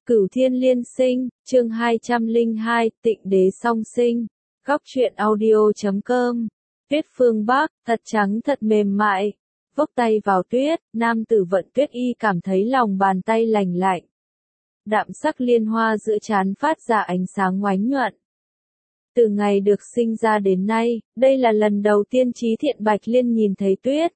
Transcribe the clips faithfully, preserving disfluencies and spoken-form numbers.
Cửu Thiên Liên Sinh, chương hai trăm lẻ hai, Tịnh Đế Song Sinh. Góc truyện audio chấm com. Tuyết phương Bắc, thật trắng thật mềm mại. Vốc tay vào tuyết, nam tử Vận Tuyết Y cảm thấy lòng bàn tay lành lạnh. Đạm sắc liên hoa giữa trán phát ra ánh sáng ngoánh nhuận. Từ ngày được sinh ra đến nay, đây là lần đầu tiên Trí Thiện Bạch Liên nhìn thấy tuyết.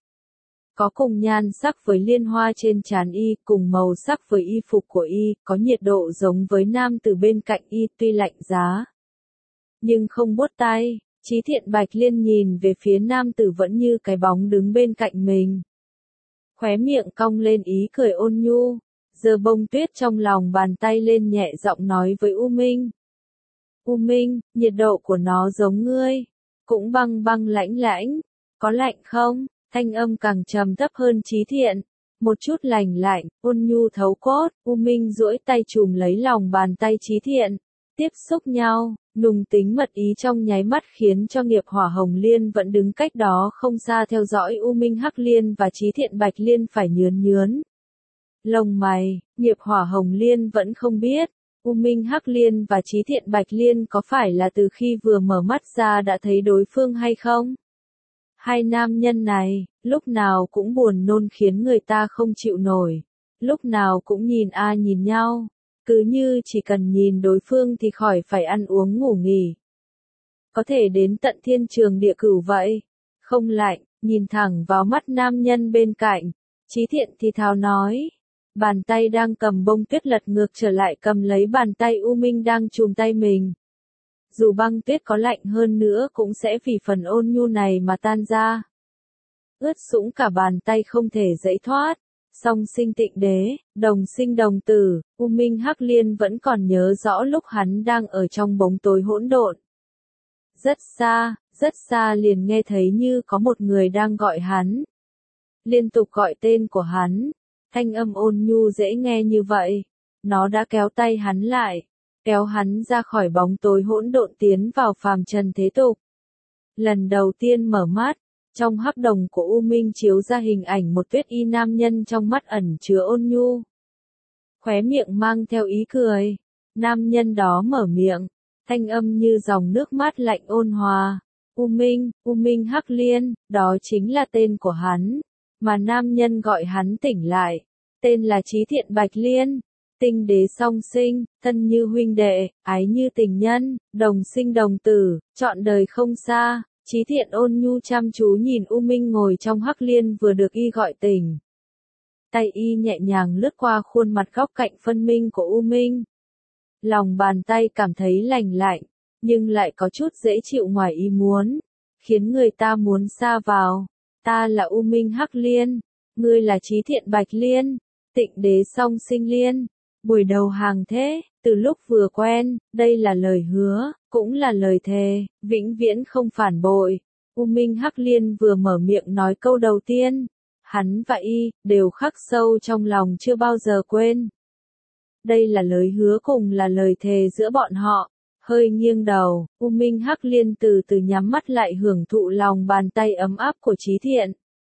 Có cùng nhan sắc với liên hoa trên trán y, cùng màu sắc với y phục của y, có nhiệt độ giống với nam tử bên cạnh y tuy lạnh giá. Nhưng không buốt tay, Trí Thiện Bạch Liên nhìn về phía nam tử vẫn như cái bóng đứng bên cạnh mình. Khóe miệng cong lên ý cười ôn nhu, giơ bông tuyết trong lòng bàn tay lên nhẹ giọng nói với U Minh. U Minh, nhiệt độ của nó giống ngươi, cũng băng băng lãnh lãnh, có lạnh không? Thanh âm càng trầm thấp hơn Trí Thiện, một chút lành lạnh, ôn nhu thấu cốt. U Minh duỗi tay chùm lấy lòng bàn tay Trí Thiện, tiếp xúc nhau, nùng tính mật ý trong nháy mắt khiến cho Nghiệp Hỏa Hồng Liên vẫn đứng cách đó không xa theo dõi U Minh Hắc Liên và Trí Thiện Bạch Liên phải nhướn nhướn lông mày. Nghiệp Hỏa Hồng Liên vẫn không biết, U Minh Hắc Liên và Trí Thiện Bạch Liên có phải là từ khi vừa mở mắt ra đã thấy đối phương hay không? Hai nam nhân này, lúc nào cũng buồn nôn khiến người ta không chịu nổi, lúc nào cũng nhìn a nhìn nhau, cứ như chỉ cần nhìn đối phương thì khỏi phải ăn uống ngủ nghỉ. Có thể đến tận thiên trường địa cửu vậy, không lạnh, nhìn thẳng vào mắt nam nhân bên cạnh, Trí Thiện thì thào nói. Bàn tay đang cầm bông tuyết lật ngược trở lại cầm lấy bàn tay U Minh đang chùm tay mình. Dù băng tuyết có lạnh hơn nữa cũng sẽ vì phần ôn nhu này mà tan ra. Ướt sũng cả bàn tay không thể giãy thoát. Song sinh Tịnh Đế, đồng sinh đồng tử, U Minh Hắc Liên vẫn còn nhớ rõ lúc hắn đang ở trong bóng tối hỗn độn. Rất xa, rất xa liền nghe thấy như có một người đang gọi hắn. Liên tục gọi tên của hắn. Thanh âm ôn nhu dễ nghe như vậy. Nó đã kéo tay hắn lại. Kéo hắn ra khỏi bóng tối hỗn độn tiến vào phàm trần thế tục. Lần đầu tiên mở mắt, trong hắc đồng của U Minh chiếu ra hình ảnh một Tuyết Y nam nhân trong mắt ẩn chứa ôn nhu. Khóe miệng mang theo ý cười. Nam nhân đó mở miệng, thanh âm như dòng nước mát lạnh ôn hòa. U Minh, U Minh Hắc Liên, đó chính là tên của hắn. Mà nam nhân gọi hắn tỉnh lại. Tên là Trí Thiện Bạch Liên. Tinh đế song sinh, thân như huynh đệ, ái như tình nhân, đồng sinh đồng tử, trọn đời không xa. Trí Thiện ôn nhu chăm chú nhìn U Minh ngồi trong Hắc Liên vừa được y gọi tỉnh. Tay y nhẹ nhàng lướt qua khuôn mặt góc cạnh phân minh của U Minh. Lòng bàn tay cảm thấy lành lạnh, nhưng lại có chút dễ chịu ngoài ý muốn, khiến người ta muốn xa vào. Ta là U Minh Hắc Liên, ngươi là Trí Thiện Bạch Liên, Tịnh Đế Song Sinh Liên. Buổi đầu hàng thế, từ lúc vừa quen, đây là lời hứa, cũng là lời thề, vĩnh viễn không phản bội. U Minh Hắc Liên vừa mở miệng nói câu đầu tiên, hắn và y, đều khắc sâu trong lòng chưa bao giờ quên. Đây là lời hứa cùng là lời thề giữa bọn họ. Hơi nghiêng đầu, U Minh Hắc Liên từ từ nhắm mắt lại hưởng thụ lòng bàn tay ấm áp của Trí Thiện.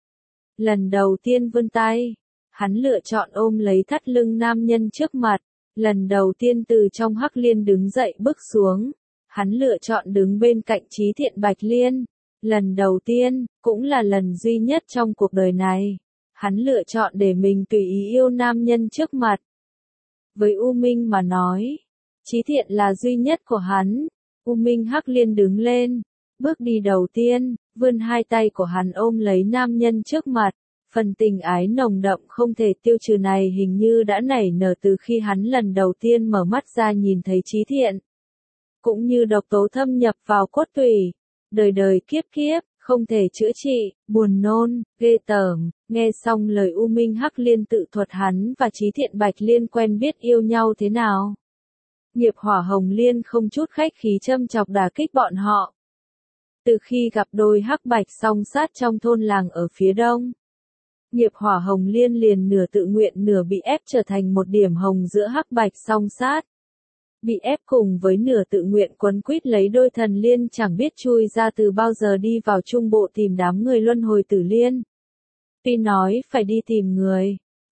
Lần đầu tiên vươn tay, hắn lựa chọn ôm lấy thắt lưng nam nhân trước mặt. Lần đầu tiên từ trong Hắc Liên đứng dậy bước xuống, hắn lựa chọn đứng bên cạnh Trí Thiện Bạch Liên. Lần đầu tiên, cũng là lần duy nhất trong cuộc đời này, hắn lựa chọn để mình tùy ý yêu nam nhân trước mặt. Với U Minh mà nói, Trí Thiện là duy nhất của hắn. U Minh Hắc Liên đứng lên, bước đi đầu tiên, vươn hai tay của hắn ôm lấy nam nhân trước mặt. Phần tình ái nồng đậm không thể tiêu trừ này hình như đã nảy nở từ khi hắn lần đầu tiên mở mắt ra nhìn thấy Trí Thiện. Cũng như độc tố thâm nhập vào cốt tủy, đời đời kiếp kiếp, không thể chữa trị, buồn nôn, ghê tởm. Nghe xong lời U Minh Hắc Liên tự thuật hắn và Trí Thiện Bạch Liên quen biết yêu nhau thế nào. Nghiệp Hỏa Hồng Liên không chút khách khí châm chọc đả kích bọn họ. Từ khi gặp đôi hắc bạch song sát trong thôn làng ở phía đông, Nghiệp Hỏa Hồng Liên liền nửa tự nguyện nửa bị ép trở thành một điểm hồng giữa hắc bạch song sát. Bị ép cùng với nửa tự nguyện quấn quýt lấy đôi thần liên chẳng biết chui ra từ bao giờ đi vào trung bộ tìm đám người luân hồi tử liên. Tuy nói phải đi tìm người,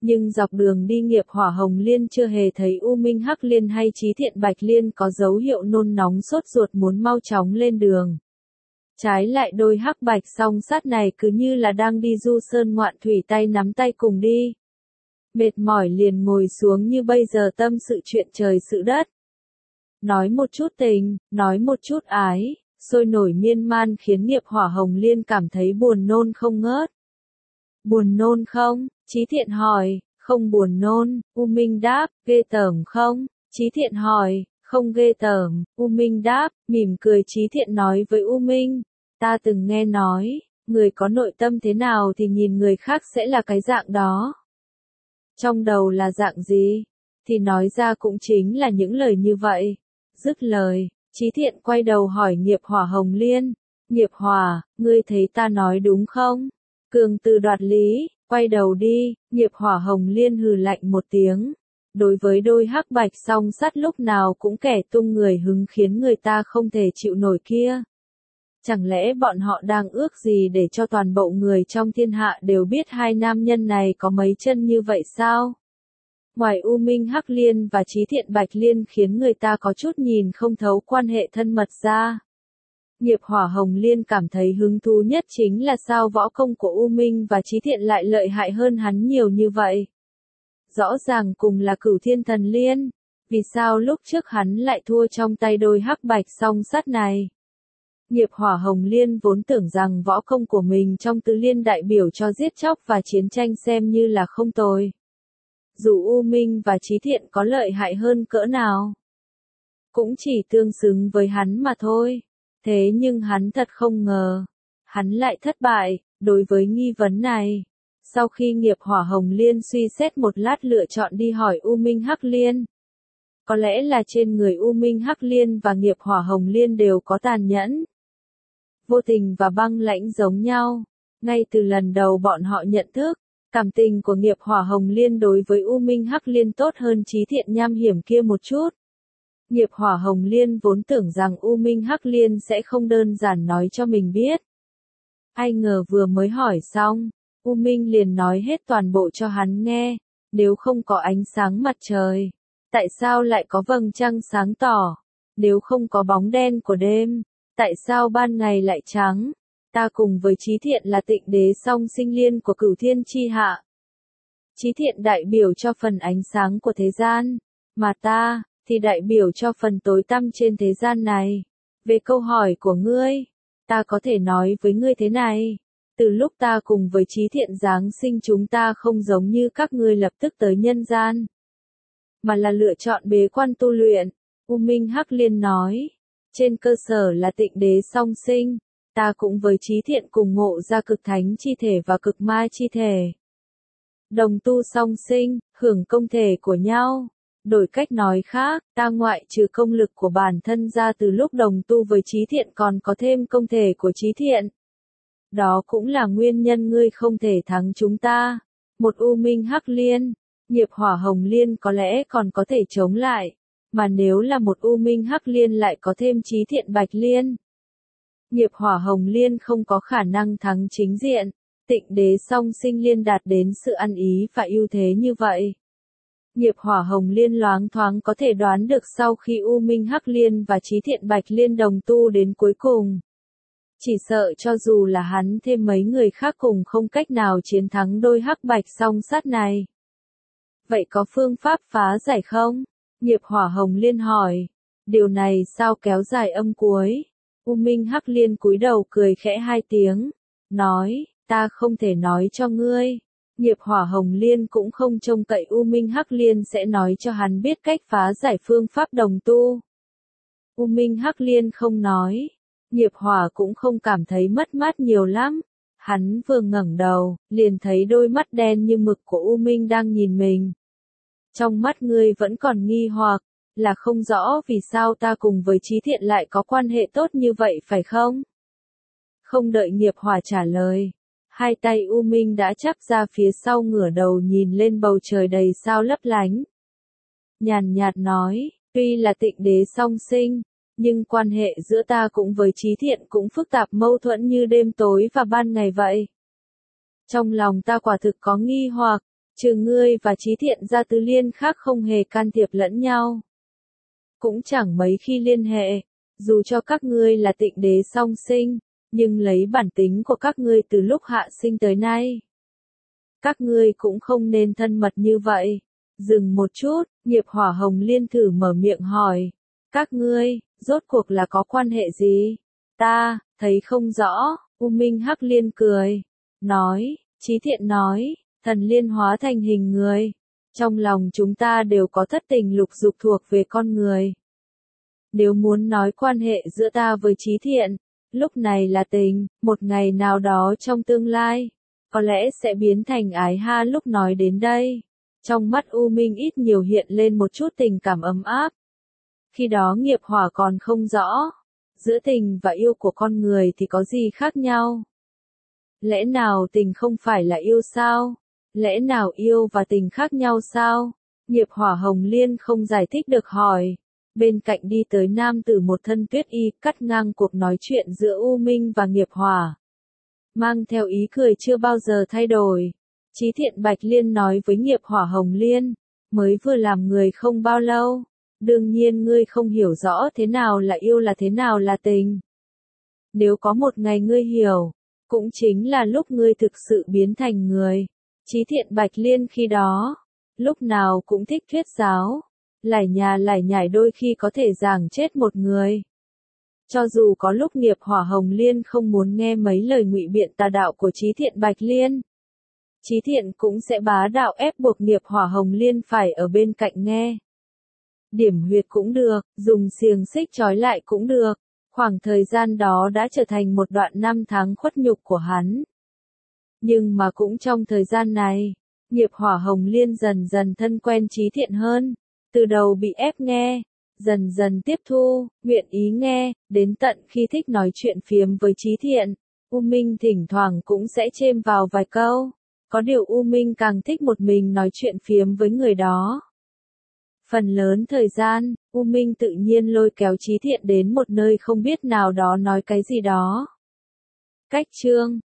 Nhưng dọc đường đi Nghiệp Hỏa Hồng Liên chưa hề thấy U Minh Hắc Liên hay Chí Thiện Bạch Liên có dấu hiệu nôn nóng sốt ruột muốn mau chóng lên đường. Trái lại đôi hắc bạch song sát này cứ như là đang đi du sơn ngoạn thủy tay nắm tay cùng đi. Mệt mỏi liền ngồi xuống như bây giờ tâm sự chuyện trời sự đất. Nói một chút tình, nói một chút ái, sôi nổi miên man khiến Nghiệp Hỏa Hồng Liên cảm thấy buồn nôn không ngớt. Buồn nôn không? Chí Thiện hỏi, không buồn nôn, U Minh đáp, ghê tởm không? Chí Thiện hỏi, không ghê tởm, U Minh đáp, mỉm cười Chí Thiện nói với U Minh, ta từng nghe nói, người có nội tâm thế nào thì nhìn người khác sẽ là cái dạng đó. Trong đầu là dạng gì? Thì nói ra cũng chính là những lời như vậy. Dứt lời, Chí Thiện quay đầu hỏi Nghiệp Hỏa Hồng Liên, Nghiệp Hỏa, ngươi thấy ta nói đúng không? Cường từ đoạt lý, quay đầu đi, Nghiệp Hỏa Hồng Liên hừ lạnh một tiếng. Đối với đôi hắc bạch song sắt lúc nào cũng kẻ tung người hứng khiến người ta không thể chịu nổi kia. Chẳng lẽ bọn họ đang ước gì để cho toàn bộ người trong thiên hạ đều biết hai nam nhân này có mấy chân như vậy sao? Ngoài U Minh Hắc Liên và Chí Thiện Bạch Liên khiến người ta có chút nhìn không thấu quan hệ thân mật ra. Nghiệp Hỏa Hồng Liên cảm thấy hứng thú nhất chính là sao võ công của U Minh và Chí Thiện lại lợi hại hơn hắn nhiều như vậy. Rõ ràng cùng là Cửu Thiên Thần Liên, vì sao lúc trước hắn lại thua trong tay đôi hắc bạch song sắt này? Nghiệp Hỏa Hồng Liên vốn tưởng rằng võ công của mình trong tứ liên đại biểu cho giết chóc và chiến tranh xem như là không tồi. Dù U Minh và Chí Thiện có lợi hại hơn cỡ nào, cũng chỉ tương xứng với hắn mà thôi. Thế nhưng hắn thật không ngờ, hắn lại thất bại, đối với nghi vấn này. Sau khi Nghiệp Hỏa Hồng Liên suy xét một lát lựa chọn đi hỏi U Minh Hắc Liên. Có lẽ là trên người U Minh Hắc Liên và Nghiệp Hỏa Hồng Liên đều có tàn nhẫn, vô tình và băng lãnh giống nhau. Ngay từ lần đầu bọn họ nhận thức, cảm tình của Nghiệp Hỏa Hồng Liên đối với U Minh Hắc Liên tốt hơn Chí Thiện nham hiểm kia một chút. Nghiệp Hỏa Hồng Liên vốn tưởng rằng U Minh Hắc Liên sẽ không đơn giản nói cho mình biết. Ai ngờ vừa mới hỏi xong, U Minh liền nói hết toàn bộ cho hắn nghe. Nếu không có ánh sáng mặt trời, tại sao lại có vầng trăng sáng tỏ? Nếu không có bóng đen của đêm, tại sao ban ngày lại trắng? Ta cùng với Chí Thiện là Tịnh Đế song sinh liên của Cửu Thiên chi hạ. Chí Thiện đại biểu cho phần ánh sáng của thế gian, mà ta thì đại biểu cho phần tối tăm trên thế gian này. Về câu hỏi của ngươi, ta có thể nói với ngươi thế này. Từ lúc ta cùng với Chí Thiện giáng sinh chúng ta không giống như các ngươi lập tức tới nhân gian, mà là lựa chọn bế quan tu luyện. U Minh Hắc Liên nói, trên cơ sở là Tịnh Đế song sinh, ta cũng với Chí Thiện cùng ngộ ra cực thánh chi thể và cực ma chi thể. Đồng tu song sinh, hưởng công thể của nhau. Đổi cách nói khác, ta ngoại trừ công lực của bản thân ra từ lúc đồng tu với Chí Thiện còn có thêm công thể của Chí Thiện. Đó cũng là nguyên nhân ngươi không thể thắng chúng ta. Một U Minh Hắc Liên, Nghiệp Hỏa Hồng Liên có lẽ còn có thể chống lại, mà nếu là một U Minh Hắc Liên lại có thêm Chí Thiện Bạch Liên, Nghiệp Hỏa Hồng Liên không có khả năng thắng chính diện. Tịnh Đế song sinh liên đạt đến sự ăn ý và ưu thế như vậy. Nghiệp Hỏa Hồng Liên loáng thoáng có thể đoán được sau khi U Minh Hắc Liên và Chí Thiện Bạch Liên đồng tu đến cuối cùng. Chỉ sợ cho dù là hắn thêm mấy người khác cùng không cách nào chiến thắng đôi hắc bạch song sát này. Vậy có phương pháp phá giải không? Nghiệp Hỏa Hồng Liên hỏi. Điều này sao kéo dài âm cuối? U Minh Hắc Liên cúi đầu cười khẽ hai tiếng, nói, ta không thể nói cho ngươi. Nghiệp Hỏa Hồng Liên cũng không trông cậy U Minh Hắc Liên sẽ nói cho hắn biết cách phá giải phương pháp đồng tu. U Minh Hắc Liên không nói. Nghiệp Hỏa cũng không cảm thấy mất mát nhiều lắm. Hắn vừa ngẩng đầu, liền thấy đôi mắt đen như mực của U Minh đang nhìn mình. Trong mắt ngươi vẫn còn nghi hoặc, là không rõ vì sao ta cùng với Chí Thiện lại có quan hệ tốt như vậy phải không? Không đợi Nghiệp Hỏa trả lời, hai tay U Minh đã chắp ra phía sau ngửa đầu nhìn lên bầu trời đầy sao lấp lánh. Nhàn nhạt nói, tuy là Tịnh Đế song sinh, nhưng quan hệ giữa ta cũng với Chí Thiện cũng phức tạp mâu thuẫn như đêm tối và ban ngày vậy. Trong lòng ta quả thực có nghi hoặc, Trừ ngươi và Trí Thiện ra Tứ Liên khác không hề can thiệp lẫn nhau. Cũng chẳng mấy khi liên hệ, dù cho các ngươi là tịnh đế song sinh, nhưng lấy bản tính của các ngươi từ lúc hạ sinh tới nay. Các ngươi cũng không nên thân mật như vậy. Dừng một chút, Nghiệp Hỏa Hồng Liên thử mở miệng hỏi. Các ngươi, rốt cuộc là có quan hệ gì? Ta, thấy không rõ, U Minh Hắc Liên cười. Nói, Trí Thiện nói, thần liên hóa thành hình người. Trong lòng chúng ta đều có thất tình lục dục thuộc về con người. Nếu muốn nói quan hệ giữa ta với Trí Thiện, lúc này là tình, một ngày nào đó trong tương lai, có lẽ sẽ biến thành ái ha. Lúc nói đến đây, trong mắt U Minh ít nhiều hiện lên một chút tình cảm ấm áp. Khi đó nghiệp hỏa còn không rõ, giữa tình và yêu của con người thì có gì khác nhau? Lẽ nào tình không phải là yêu sao? Lẽ nào yêu và tình khác nhau sao? Nghiệp Hỏa Hồng Liên không giải thích được hỏi. Bên cạnh đi tới nam tử một thân tuyết y, cắt ngang cuộc nói chuyện giữa U Minh và Nghiệp Hỏa. Mang theo ý cười chưa bao giờ thay đổi. Trí Thiện Bạch Liên nói với Nghiệp Hỏa Hồng Liên, mới vừa làm người không bao lâu. Đương nhiên ngươi không hiểu rõ thế nào là yêu là thế nào là tình. Nếu có một ngày ngươi hiểu, cũng chính là lúc ngươi thực sự biến thành người. Trí Thiện Bạch Liên khi đó, lúc nào cũng thích thuyết giáo, lải nhà lải nhải đôi khi có thể giằng chết một người. Cho dù có lúc Nghiệp Hỏa Hồng Liên không muốn nghe mấy lời ngụy biện tà đạo của Trí Thiện Bạch Liên, Trí Thiện cũng sẽ bá đạo ép buộc Nghiệp Hỏa Hồng Liên phải ở bên cạnh nghe. Điểm huyệt cũng được, dùng xiềng xích trói lại cũng được. Khoảng thời gian đó đã trở thành một đoạn năm tháng khuất nhục của hắn. Nhưng mà cũng trong thời gian này, Nghiệp Hỏa Hồng Liên dần dần thân quen Trí Thiện hơn. Từ đầu bị ép nghe, dần dần tiếp thu, nguyện ý nghe, đến tận khi thích nói chuyện phiếm với Trí Thiện, U Minh thỉnh thoảng cũng sẽ chêm vào vài câu. Có điều U Minh càng thích một mình nói chuyện phiếm với người đó. Phần lớn thời gian, U Minh tự nhiên lôi kéo Trí Thiện đến một nơi không biết nào đó nói cái gì đó. Cách chương